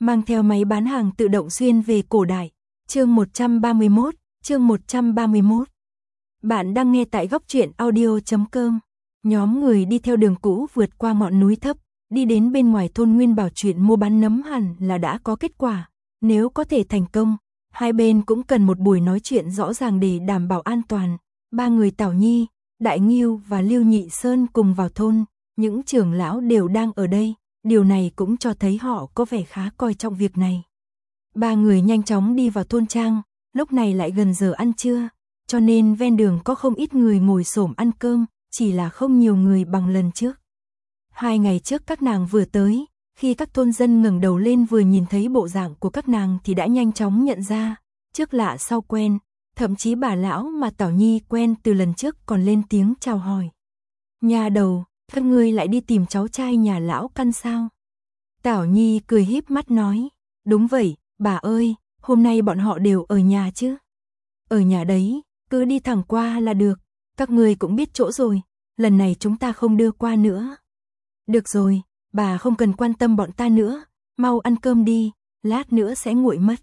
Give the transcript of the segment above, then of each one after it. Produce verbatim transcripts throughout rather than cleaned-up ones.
mang theo máy bán hàng tự động xuyên về cổ đại. Chương một trăm ba mươi mốt, chương một trăm ba mươi mốt. Bạn đang nghe tại góc truyện audio chấm com. Nhóm người đi theo đường cũ vượt qua ngọn núi thấp, đi đến bên ngoài thôn Nguyên Bảo. Chuyện mua bán nấm hẳn là đã có kết quả. Nếu có thể thành công, hai bên cũng cần một buổi nói chuyện rõ ràng để đảm bảo an toàn. Ba người Tảo Nhi, Đại Ngưu và Lưu Nhị Sơn cùng vào thôn, những trưởng lão đều đang ở đây, điều này cũng cho thấy họ có vẻ khá coi trọng việc này. Ba người nhanh chóng đi vào thôn trang, lúc này lại gần giờ ăn trưa, cho nên ven đường có không ít người ngồi xổm ăn cơm, chỉ là không nhiều người bằng lần trước. Hai ngày trước các nàng vừa tới, khi các thôn dân ngẩng đầu lên vừa nhìn thấy bộ dạng của các nàng thì đã nhanh chóng nhận ra, trước lạ sau quen, thậm chí bà lão mà Tảo Nhi quen từ lần trước còn lên tiếng chào hỏi. Nhà đầu, các ngươi lại đi tìm cháu trai nhà lão căn sao? Tảo Nhi cười híp mắt nói, đúng vậy, bà ơi, hôm nay bọn họ đều ở nhà chứ? Ở nhà đấy, cứ đi thẳng qua là được, các ngươi cũng biết chỗ rồi, lần này chúng ta không đưa qua nữa. Được rồi, bà không cần quan tâm bọn ta nữa, mau ăn cơm đi, lát nữa sẽ nguội mất.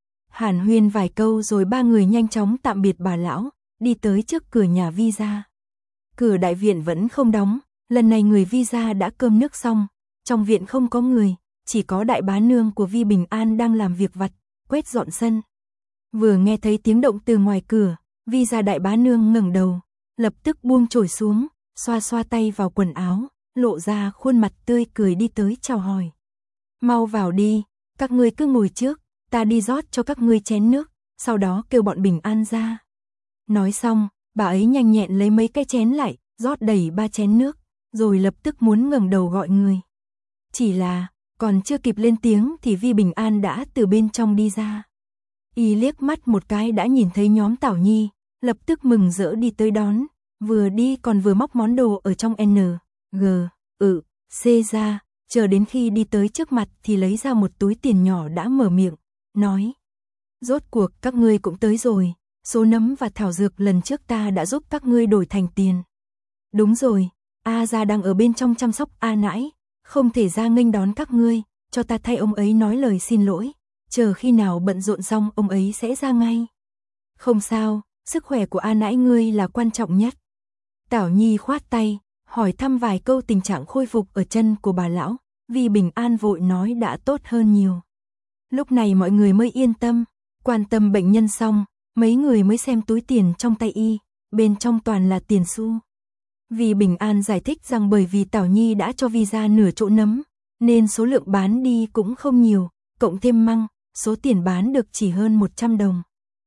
Hàn huyên vài câu rồi ba người nhanh chóng tạm biệt bà lão, đi tới trước cửa nhà Vi gia. Cửa đại viện vẫn không đóng, lần này người Vi gia đã cơm nước xong, trong viện không có người, chỉ có đại bá nương của Vi Bình An đang làm việc vặt, quét dọn sân. Vừa nghe thấy tiếng động từ ngoài cửa, Vi gia đại bá nương ngẩng đầu, lập tức buông chổi xuống, xoa xoa tay vào quần áo, lộ ra khuôn mặt tươi cười đi tới chào hỏi. Mau vào đi, các ngươi cứ ngồi trước, ta đi rót cho các ngươi chén nước, sau đó kêu bọn Bình An ra. Nói xong, bà ấy nhanh nhẹn lấy mấy cái chén lại, rót đầy ba chén nước, rồi lập tức muốn ngẩng đầu gọi người. Chỉ là, còn chưa kịp lên tiếng thì Vi Bình An đã từ bên trong đi ra. Y liếc mắt một cái đã nhìn thấy nhóm Tảo Nhi, lập tức mừng rỡ đi tới đón, vừa đi còn vừa móc món đồ ở trong N, G, ừ, C ra, chờ đến khi đi tới trước mặt thì lấy ra một túi tiền nhỏ đã mở miệng, nói. Rốt cuộc các ngươi cũng tới rồi, số nấm và thảo dược lần trước ta đã giúp các ngươi đổi thành tiền. Đúng rồi, A gia đang ở bên trong chăm sóc A nãi, không thể ra nghênh đón các ngươi, cho ta thay ông ấy nói lời xin lỗi, chờ khi nào bận rộn xong ông ấy sẽ ra ngay. Không sao, sức khỏe của A nãi ngươi là quan trọng nhất. Tảo Nhi khoát tay, hỏi thăm vài câu tình trạng khôi phục ở chân của bà lão, Vi Bình An vội nói đã tốt hơn nhiều. Lúc này mọi người mới yên tâm, quan tâm bệnh nhân xong, mấy người mới xem túi tiền trong tay y, bên trong toàn là tiền xu. Vi Bình An giải thích rằng bởi vì Tảo Nhi đã cho Vi ra nửa chỗ nấm, nên số lượng bán đi cũng không nhiều, cộng thêm măng, số tiền bán được chỉ hơn một trăm đồng.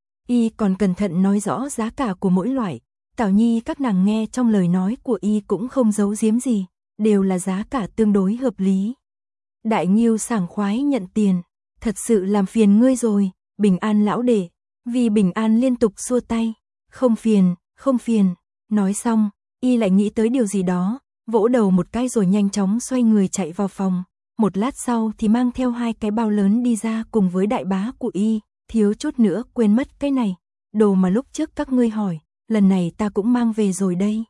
Y còn cẩn thận nói rõ giá cả của mỗi loại, Tảo Nhi các nàng nghe trong lời nói của y cũng không giấu giếm gì, đều là giá cả tương đối hợp lý. Đại Ngưu sảng khoái nhận tiền, thật sự làm phiền ngươi rồi, Bình An lão đệ. Vi Bình An liên tục xua tay, không phiền, không phiền. Nói xong, y lại nghĩ tới điều gì đó, vỗ đầu một cái rồi nhanh chóng xoay người chạy vào phòng. Một lát sau thì mang theo hai cái bao lớn đi ra cùng với đại bá của y, thiếu chút nữa quên mất cái này, đồ mà lúc trước các ngươi hỏi, lần này ta cũng mang về rồi đây.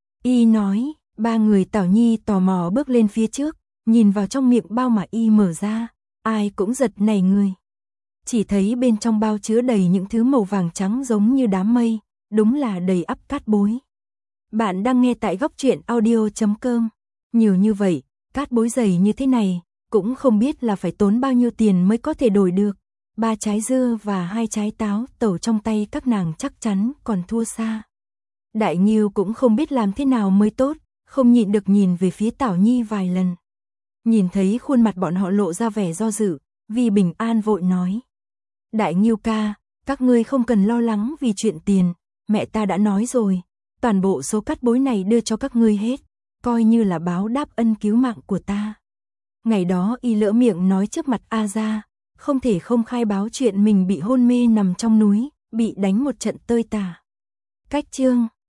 Y nói, ba người Tảo Nhi tò mò bước lên phía trước, nhìn vào trong miệng bao mà y mở ra, ai cũng giật nảy người. Chỉ thấy bên trong bao chứa đầy những thứ màu vàng trắng giống như đám mây, đúng là đầy ắp cát bối. Bạn đang nghe tại góc truyện audio chấm com. Nhiều như vậy, cát bối dày như thế này, cũng không biết là phải tốn bao nhiêu tiền mới có thể đổi được. Ba trái dưa và hai trái táo tẩu trong tay các nàng chắc chắn còn thua xa. Đại Ngưu cũng không biết làm thế nào mới tốt, không nhịn được nhìn về phía Tảo Nhi vài lần. Nhìn thấy khuôn mặt bọn họ lộ ra vẻ do dự, Vi Bình An vội nói. Đại Ngưu ca, các ngươi không cần lo lắng vì chuyện tiền, mẹ ta đã nói rồi, toàn bộ số cát bối này đưa cho các ngươi hết, coi như là báo đáp ân cứu mạng của ta. Ngày đó y lỡ miệng nói trước mặt A gia, không thể không khai báo chuyện mình bị hôn mê nằm trong núi, bị đánh một trận tơi tả. Cách chương